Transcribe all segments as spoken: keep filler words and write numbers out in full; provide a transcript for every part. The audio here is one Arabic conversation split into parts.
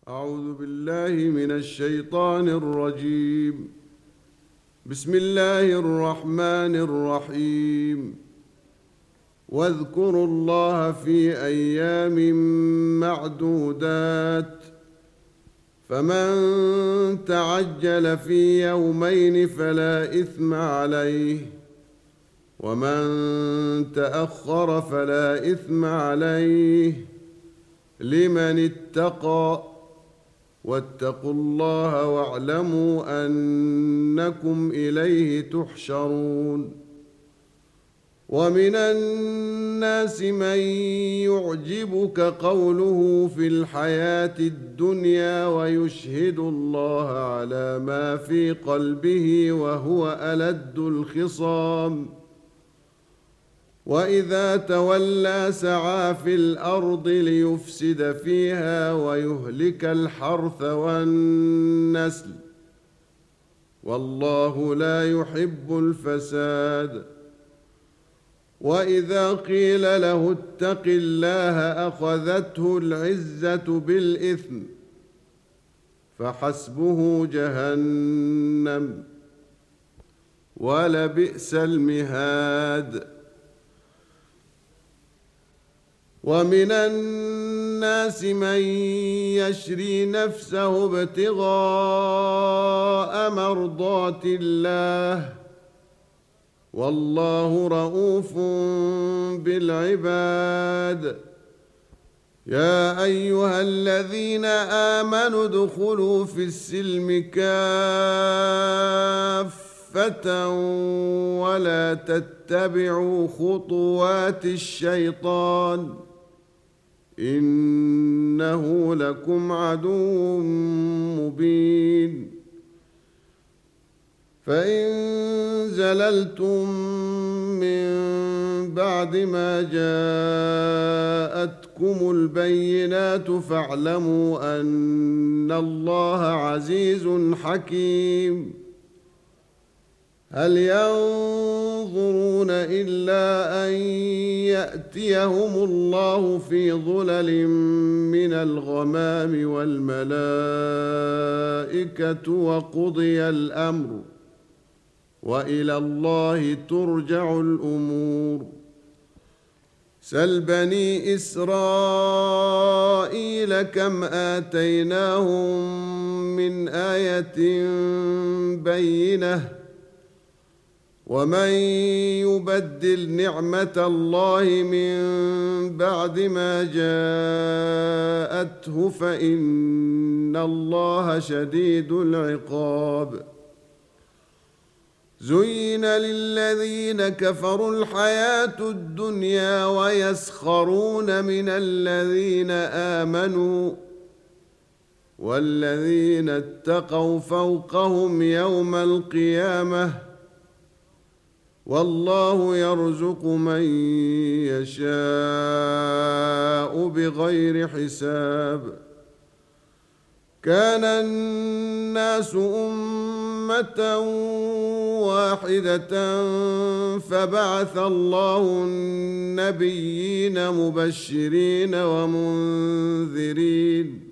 أعوذ بالله من الشيطان الرجيم. بسم الله الرحمن الرحيم. واذكروا الله في أيام معدودات، فمن تعجل في يومين فلا إثم عليه، ومن تأخر فلا إثم عليه، لمن اتقى. واتقوا الله واعلموا أنكم إليه تحشرون. ومن الناس من يعجبك قوله في الحياة الدنيا ويشهد الله على ما في قلبه وهو ألد الخصام، وإذا تولى سعى في الأرض ليفسد فيها ويهلك الحرث والنسل، والله لا يحب الفساد. وإذا قيل له اتق الله أخذته العزة بالإثم، فحسبه جهنم، ولبئس المهاد. ومن الناس من يشري نفسه ابتغاء مرضات الله، والله رؤوف بالعباد. يا أيها الذين آمنوا ادخلوا في السلم كافة ولا تتبعوا خطوات الشيطان، إنه لكم عدو مبين. فإن زللتم من بعد ما جاءتكم البينات فاعلموا أن الله عزيز حكيم. هل ينظرون إلا أن يأتيهم الله في ظلل من الغمام والملائكة وقضي الأمر، وإلى الله ترجع الأمور. سل بني إسرائيل كم آتيناهم من آية بينة، ومن يبدل نعمة الله من بعد ما جاءته فإن الله شديد العقاب. زين للذين كفروا الحياة الدنيا ويسخرون من الذين آمنوا، والذين اتقوا فوقهم يوم القيامة، والله يرزق من يشاء بغير حساب. كان الناس أمة واحدة فبعث الله النبيين مبشرين ومنذرين،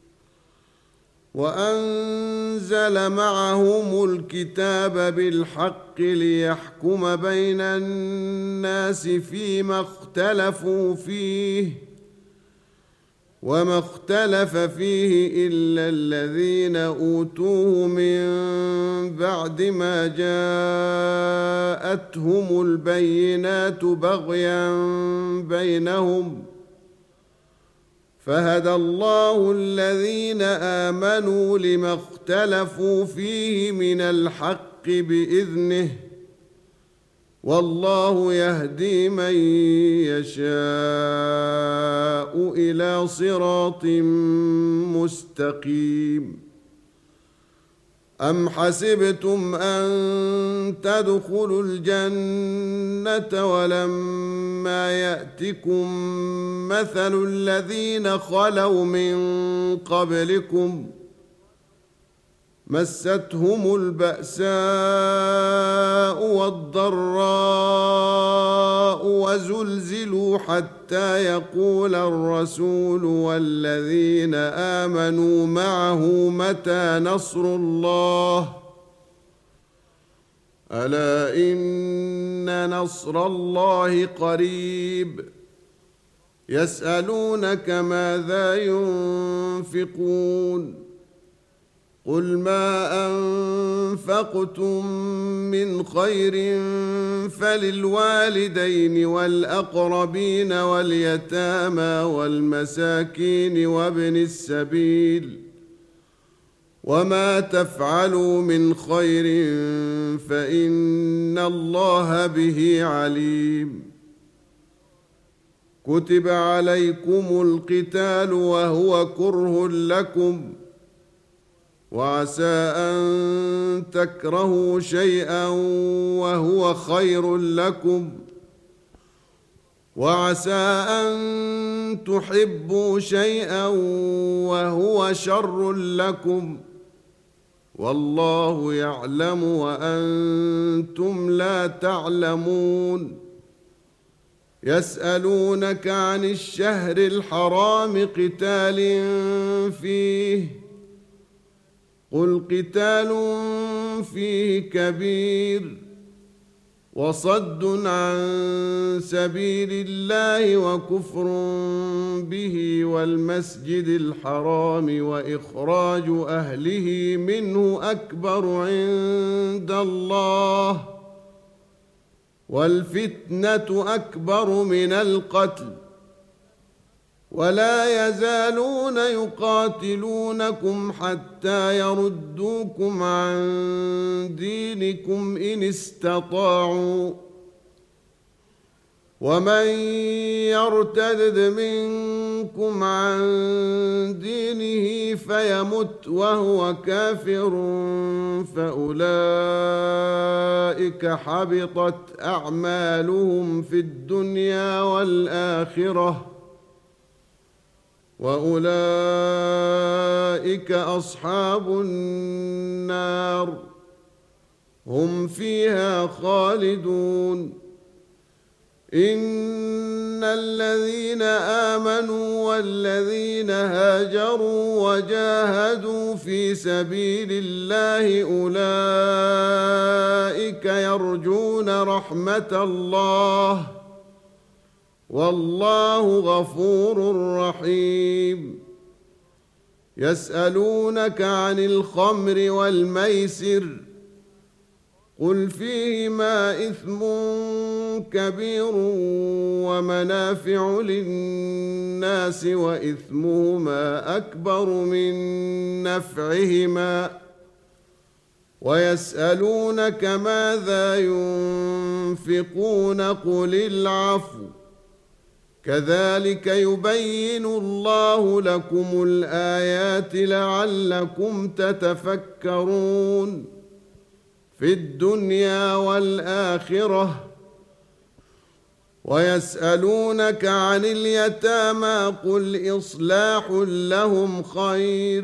وأنزل معهم الكتاب بالحق ليحكم بين الناس فيما اختلفوا فيه، وما اختلف فيه إلا الذين أوتوه من بعد ما جاءتهم البينات بغيا بينهم، فهدى الله الذين آمنوا لما اختلفوا فيه من الحق بإذنه، والله يهدي من يشاء إلى صراط مستقيم. أم حسبتم أن تدخلوا الجنة ولما يأتكم مثل الذين خلوا من قبلكم، مستهم البأساء والضراء وزلزلوا حتى حتى يقول الرسول والذين آمنوا معه متى نصر الله ألا إن نصر الله قريب يسألونك ماذا ينفقون قل ما أنفقتم من خير فللوالدين والأقربين واليتامى والمساكين وابن السبيل وما تفعلوا من خير فإن الله به عليم كتب عليكم القتال وهو كره لكم وعسى أن تكرهوا شيئا وهو خير لكم وعسى أن تحبوا شيئا وهو شر لكم والله يعلم وأنتم لا تعلمون يسألونك عن الشهر الحرام قتال فيه قل قتال فيه كبير وصد عن سبيل الله وكفر به والمسجد الحرام وإخراج أهله منه أكبر عند الله والفتنة أكبر من القتل ولا يزالون يقاتلونكم حتى يردوكم عن دينكم إن استطاعوا ومن يرتد منكم عن دينه فيمت وهو كافر فأولئك حبطت أعمالهم في الدنيا والآخرة وأولئك أصحاب النار هم فيها خالدون إن الذين آمنوا والذين هاجروا وجاهدوا في سبيل الله أولئك يرجون رحمة الله والله غفور رحيم يسألونك عن الخمر والميسر قل فيهما إثم كبير ومنافع للناس وإثمهما أكبر من نفعهما ويسألونك ماذا ينفقون قل العفو كذلك يبين الله لكم الآيات لعلكم تتفكرون في الدنيا والآخرة ويسألونك عن اليتامى قل إصلاح لهم خير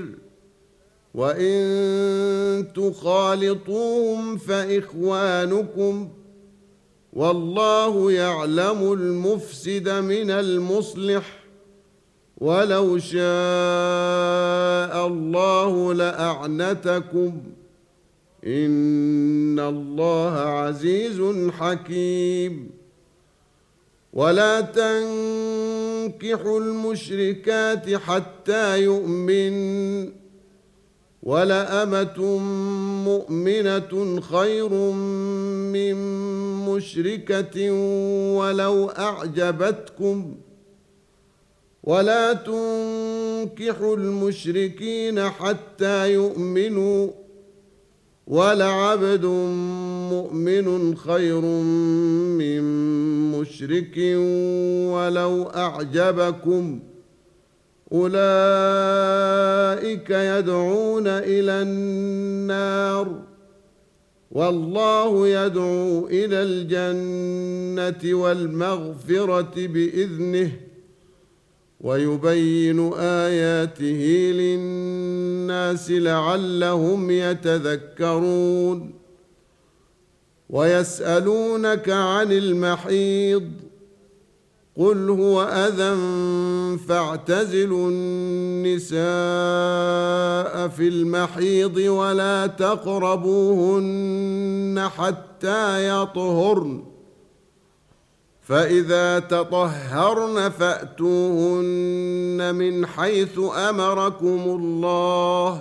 وإن تخالطوهم فإخوانكم والله يعلم المفسد من المصلح ولو شاء الله لأعنتكم إن الله عزيز حكيم ولا تنكحوا المشركات حتى يؤمن ولأمة مؤمنة خير من مشركة ولو أعجبتكم ولا تنكحوا المشركين حتى يؤمنوا ولعبد مؤمن خير من مشرك ولو أعجبكم أولئك يدعون إلى النار والله يدعو إلى الجنة والمغفرة بإذنه ويبين آياته للناس لعلهم يتذكرون ويسألونك عن المحيض قل هو أذى فاعتزلوا النساء في المحيض ولا تقربوهن حتى يطهرن فإذا تطهرن فأتوهن من حيث أمركم الله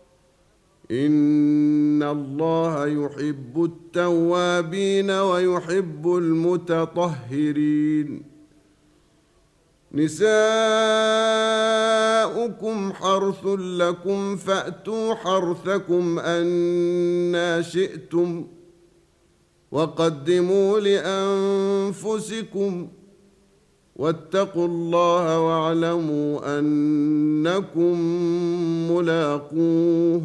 إن الله يحب التوابين ويحب المتطهرين نساؤكم حرث لكم فأتوا حرثكم أنى شئتم وقدموا لأنفسكم واتقوا الله واعلموا أنكم ملاقوه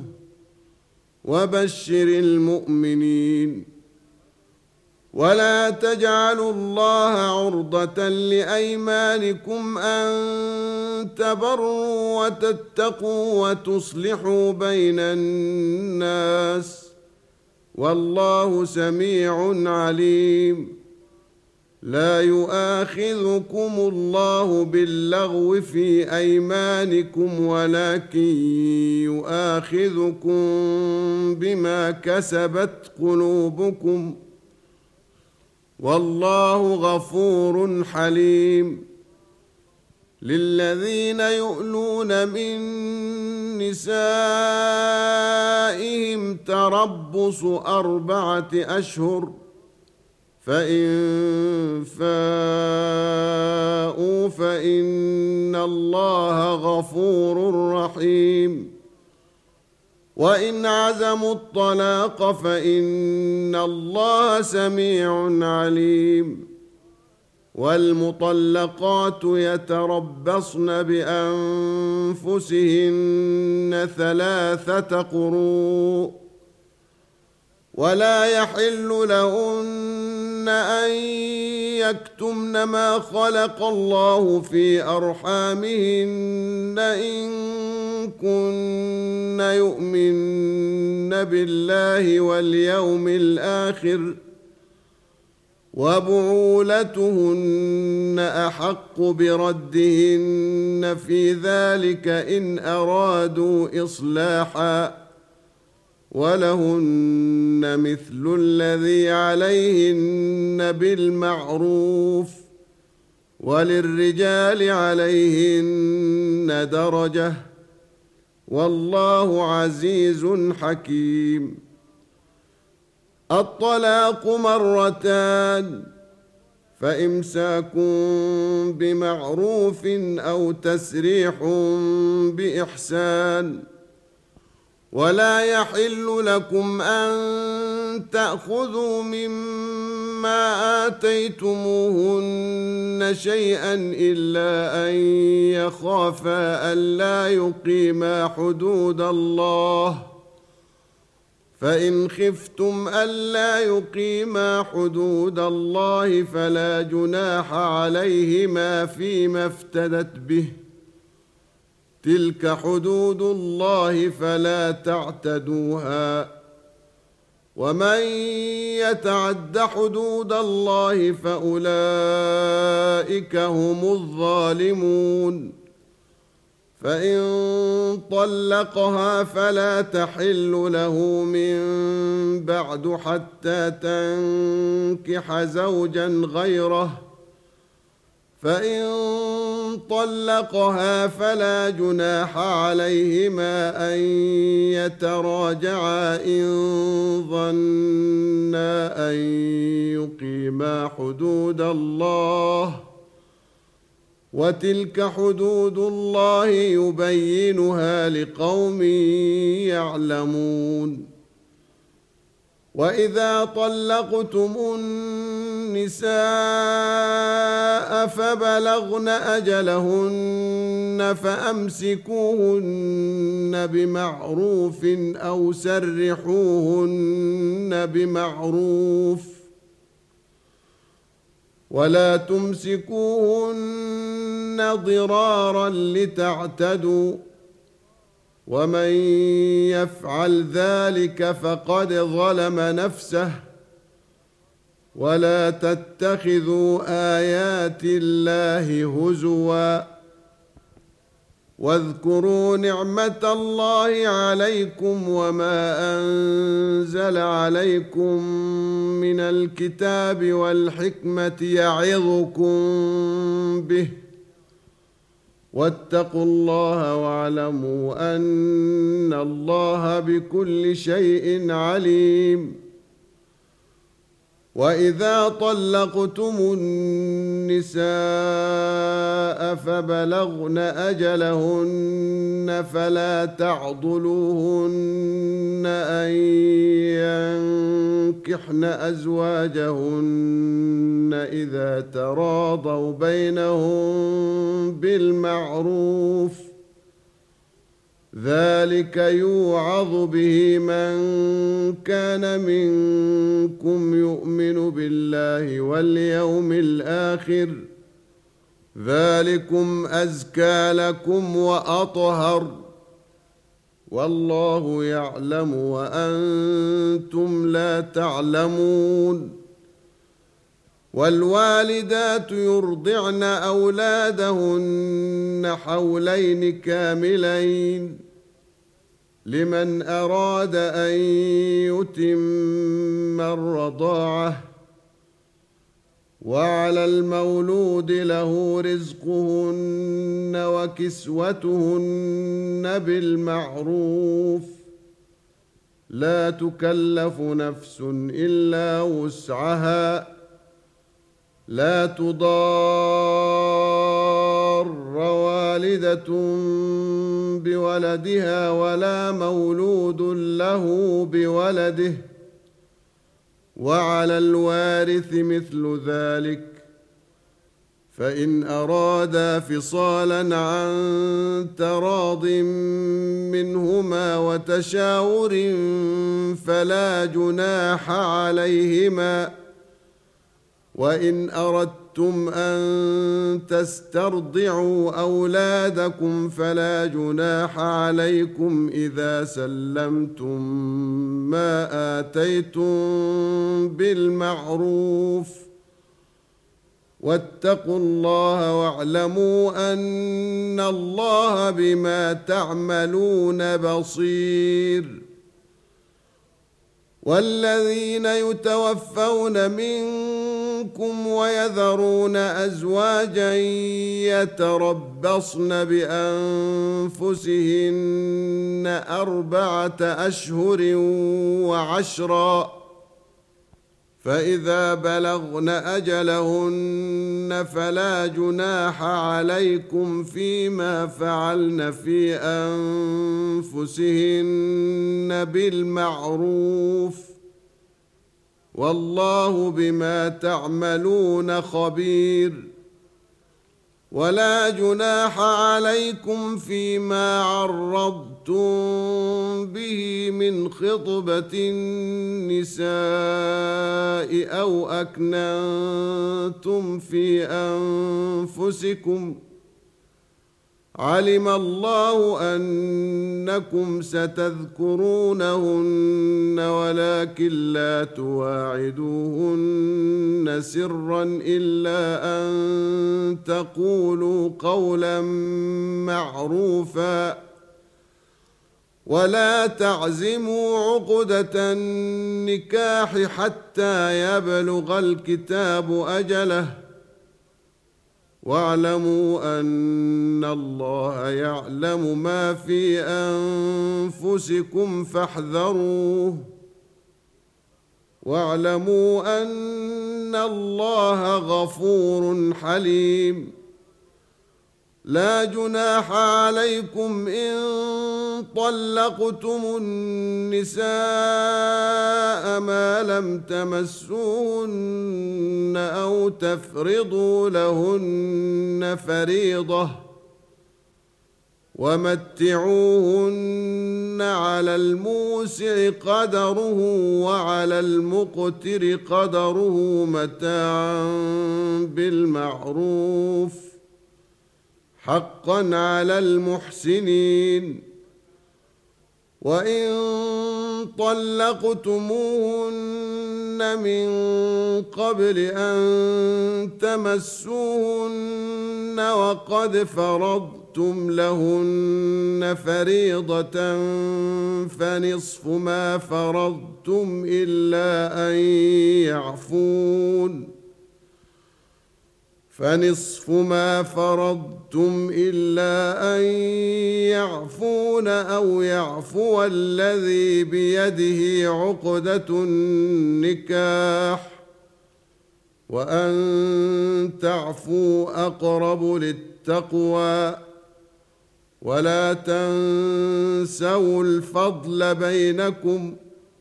وبشر المؤمنين ولا تجعلوا الله عرضة لأيمانكم أن تبروا وتتقوا وتصلحوا بين الناس والله سميع عليم لا يؤاخذكم الله باللغو في أيمانكم ولكن يؤاخذكم بما كسبت قلوبكم والله غفور حليم للذين يؤلون من نسائهم تربص أربعة أشهر فإن فاءوا فإن الله غفور رحيم وإن عزموا الطلاق فإن الله سميع عليم والمطلقات يتربصن بأنفسهن ثلاثة قروء ولا يحل لهن أن يكتمن ما خلق الله في أرحامهن إن كن يؤمن بالله واليوم الآخر وبعولتهن أحق بردهن في ذلك إن أرادوا إصلاحا ولهن مثل الذي عليهن بالمعروف وللرجال عليهن درجة والله عزيز حكيم الطلاق مرتان فإمساك بمعروف أو تسريح بإحسان ولا يحل لكم أن تأخذوا مما آتيتموهن شيئا إلا أن يخافا ألا يقيما حدود الله فإن خفتم ألا يقيما حدود الله فلا جناح عليهما فيما افتدت به تلك حدود الله فلا تعتدوها ومن يتعد حدود الله فأولئك هم الظالمون فإن طلقها فلا تحل له من بعد حتى تنكح زوجا غيره فإن طلقها فلا جناح عليهما أن يتراجعا إن ظنا أن يقيما حدود الله وتلك حدود الله يبينها لقوم يعلمون وإذا طلقتم النساء فبلغن أجلهن فأمسكوهن بمعروف أو سرحوهن بمعروف ولا تمسكوهن ضرارا لتعتدوا ومن يفعل ذلك فقد ظلم نفسه ولا تتخذوا آيات الله هزوا واذكروا نعمة الله عليكم وما أنزل عليكم من الكتاب والحكمة يعظكم به واتقوا الله واعلموا أن الله بكل شيء عليم. وإذا طلقتم النساء فبلغن أجلهن فلا تعضلوهن أن ينكحن أزواجهن إذا تراضوا بينهم بالمعروف ذلك يوعظ به من كان منكم يؤمن بالله واليوم الآخر ذلكم أزكى لكم وأطهر والله يعلم وأنتم لا تعلمون. والوالدات يرضعن أولادهن حولين كاملين لمن أراد أن يتم الرضاعة وعلى المولود له رزقهن وكسوتهن بالمعروف لا تكلف نفس إلا وسعها لا تضار والدة بولدها ولا مولود له بولده وعلى الوارث مثل ذلك فإن أرادا فصالا عن تراض منهما وتشاور فلا جناح عليهما. وإن أردتم أن تسترضعوا أولادكم فلا جناح عليكم إذا سلمتم ما آتيتم بالمعروف واتقوا الله واعلموا أن الله بما تعملون بصير. والذين يتوفون منكم ويذرون أزواجا يتربصن بأنفسهن أربعة أشهر وعشرا فإذا بلغن أجلهن فلا جناح عليكم فيما فعلن في أنفسهن بالمعروف والله بما تعملون خبير. ولا جناح عليكم فيما عرضتم به من خطبة النساء أو أكننتم في أنفسكم علم الله أنكم ستذكرونهن ولكن لا تواعدوهن سرا إلا أن تقولوا قولا معروفا ولا تعزموا عقدة النكاح حتى يبلغ الكتاب أجله واعلموا أن الله يعلم ما في أنفسكم فاحذروه واعلموا أن الله غفور حليم. لا جناح عليكم إن طلقتم النساء ما لم تمسوهن أو تفرضوا لهن فريضة ومتعوهن على الموسع قدره وعلى المقتر قدره متاعا بالمعروف حقا على المحسنين. وإن طلقتموهن من قبل أن تمسوهن وقد فرضتم لهن فريضة فنصف ما فرضتم إلا أن يعفون فنصف ما فرضتم إلا أن يعفون أو يعفو الذي بيده عقدة النكاح وأن تعفوا أقرب للتقوى ولا تنسوا الفضل بينكم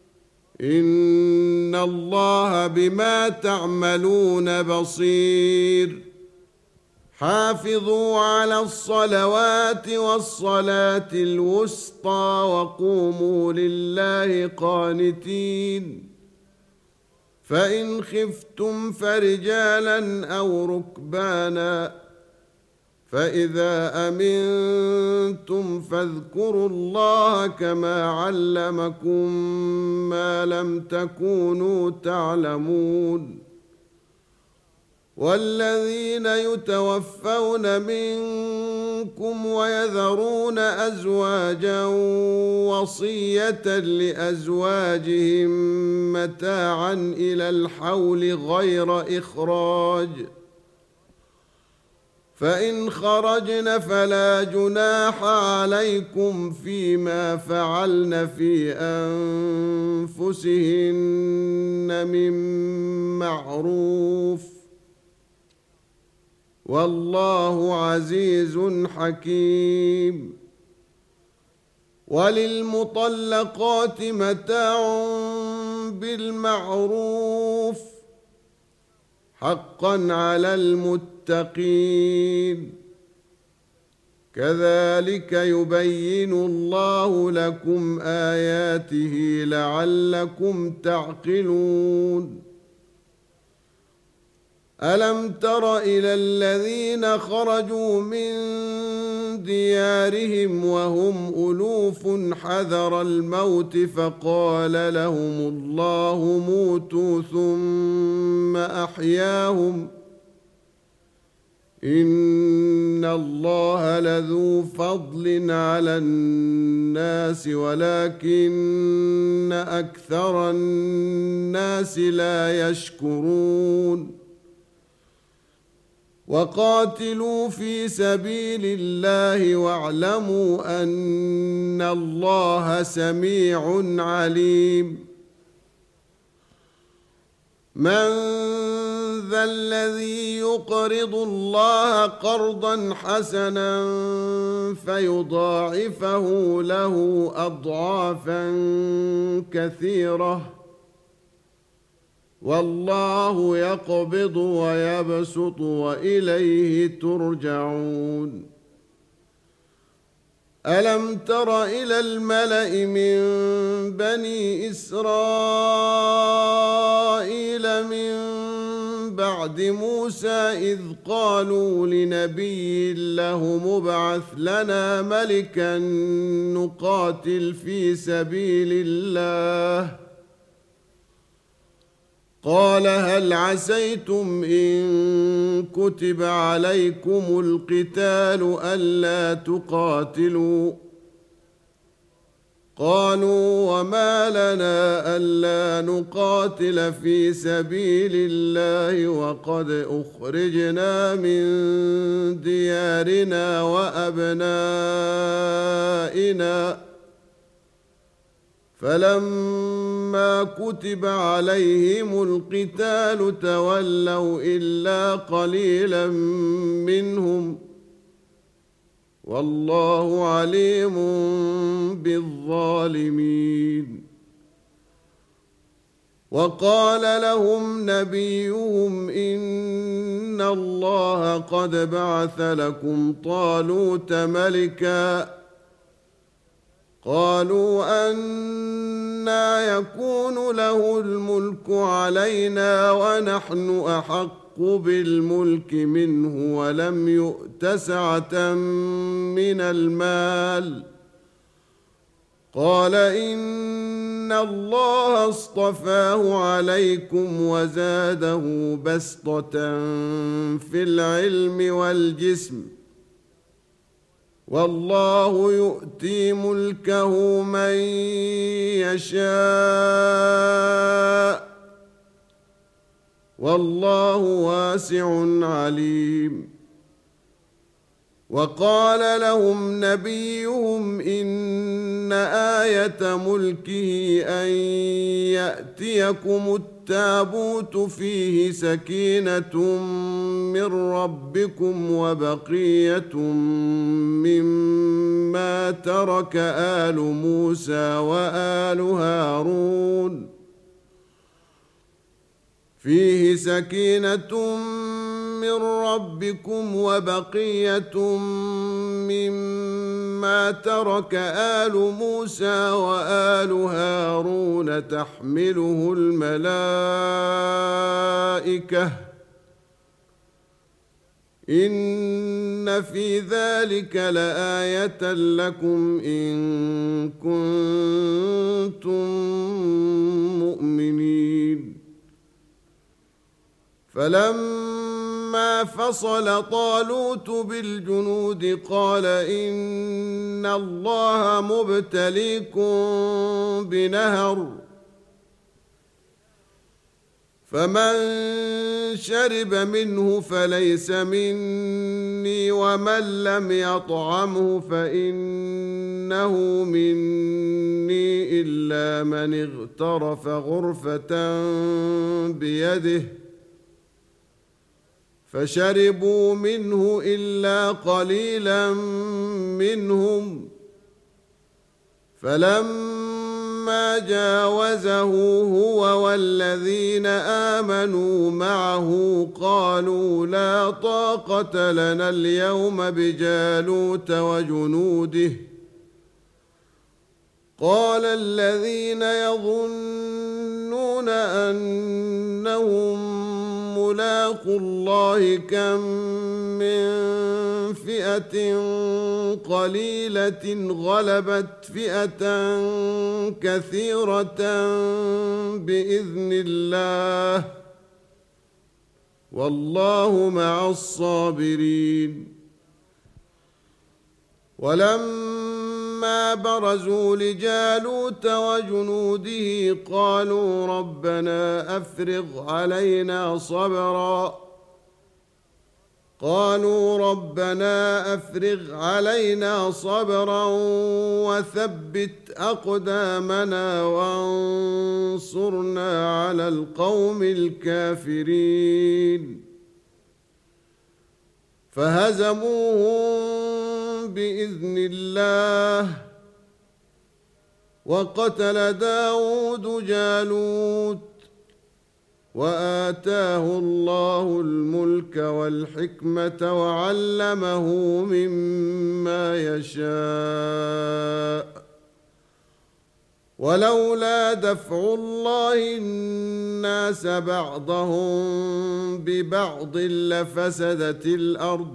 إن الله بما تعملون بصير حافظوا على الصلوات والصلاة الوسطى وقوموا لله قانتين فإن خفتم فرجالا أو ركبانا فإذا أمنتم فاذكروا الله كما علمكم ما لم تكونوا تعلمون والذين يتوفون منكم ويذرون أزواجا وصية لأزواجهم متاعا إلى الحول غير إخراج فإن خرجن فلا جناح عليكم فيما فعلن في أنفسهن من معروف والله عزيز حكيم وللمطلقات متاع بالمعروف حقا على المتقين كذلك يبين الله لكم آياته لعلكم تعقلون ألم تر إلى الذين خرجوا من ديارهم وهم ألوف حذر الموت فقال لهم الله موتوا ثم أحياهم إن الله لذو فضل على الناس ولكن أكثر الناس لا يشكرون وقاتلوا في سبيل الله واعلموا أن الله سميع عليم من ذا الذي يقرض الله قرضا حسنا فيضاعفه له أضعافا كثيرة والله يقبض ويبسط وإليه ترجعون ألم تر إلى الملأ من بني إسرائيل من بعد موسى إذ قالوا لنبي له مبعث لنا ملكا نقاتل في سبيل الله قال هل عسيتم إن كتب عليكم القتال ألا تقاتلوا قالوا وما لنا ألا نقاتل في سبيل الله وقد أخرجنا من ديارنا وأبنائنا فلما كتب عليهم القتال تولوا إلا قليلا منهم والله عليم بالظالمين وقال لهم نبيهم إن الله قد بعث لكم طالوت ملكا قالوا أنى يكون له الملك علينا ونحن أحق بالملك منه ولم يؤت سعة من المال قال إن الله اصطفاه عليكم وزاده بسطة في العلم والجسم والله يؤتي ملكه من يشاء والله واسع عليم. وقال لهم نبيهم إن آية ملكه أن يأتيكم التابوت فيه سكينة من ربكم وبقية مما ترك آل موسى وآل هارون فيه سكينة من ربكم وبقية مما ترك آل موسى وآل هارون تحمله الملائكة إن في ذلك لآية لكم إن كنتم مؤمنين. فلما فصل طالوت بالجنود قال إن الله مبتليكم بنهر فمن شرب منه فليس مني ومن لم يطعمه فإنه مني إلا من اغترف غرفة بيده فشربوا منه إلا قليلا منهم فلما جاوزه هو والذين آمنوا معه قالوا لا طاقة لنا اليوم بجالوت وجنوده قال الذين يظنون أنهم ملاقوا الله كم من فئة قليلة غلبت فئة كثيرة بإذن الله والله مع الصابرين. ولما برزوا لجالوت وجنوده قالوا ربنا أفرغ علينا صبرا قالوا ربنا أفرغ علينا صبرا وثبت أقدامنا وانصرنا على القوم الكافرين فهزموهم بإذن الله وقتل داود جالوت وآتاه الله الملك والحكمة وعلمه مما يشاء ولولا دفع الله الناس بعضهم ببعض لفسدت الأرض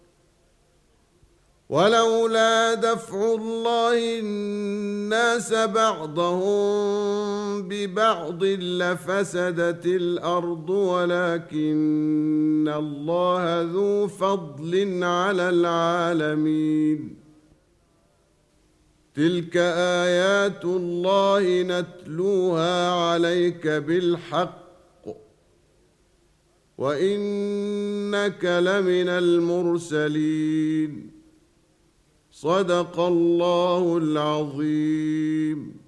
ولولا دفع الله الناس بعضهم ببعض لفسدت الأرض ولكن الله ذو فضل على العالمين. تلك آيات الله نتلوها عليك بالحق وإنك لمن المرسلين. صدق الله العظيم.